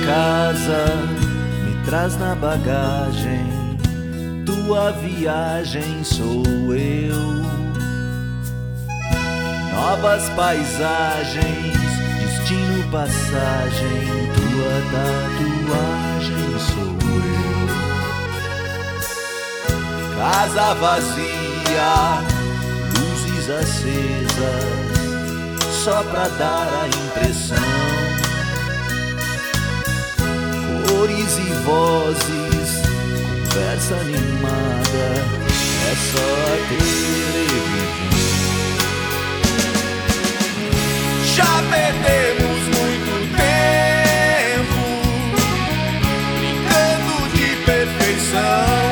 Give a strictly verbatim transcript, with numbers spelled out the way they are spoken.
casa, me traz na bagagem. Tua viagem sou eu. Novas paisagens, destino, passagem. Tua tatuagem sou eu. Casa vazia, luzes acesas, só pra dar a impressão. Cores e vozes, conversa animada, é só a televisão. Já perdemos muito tempo brincando de perfeição.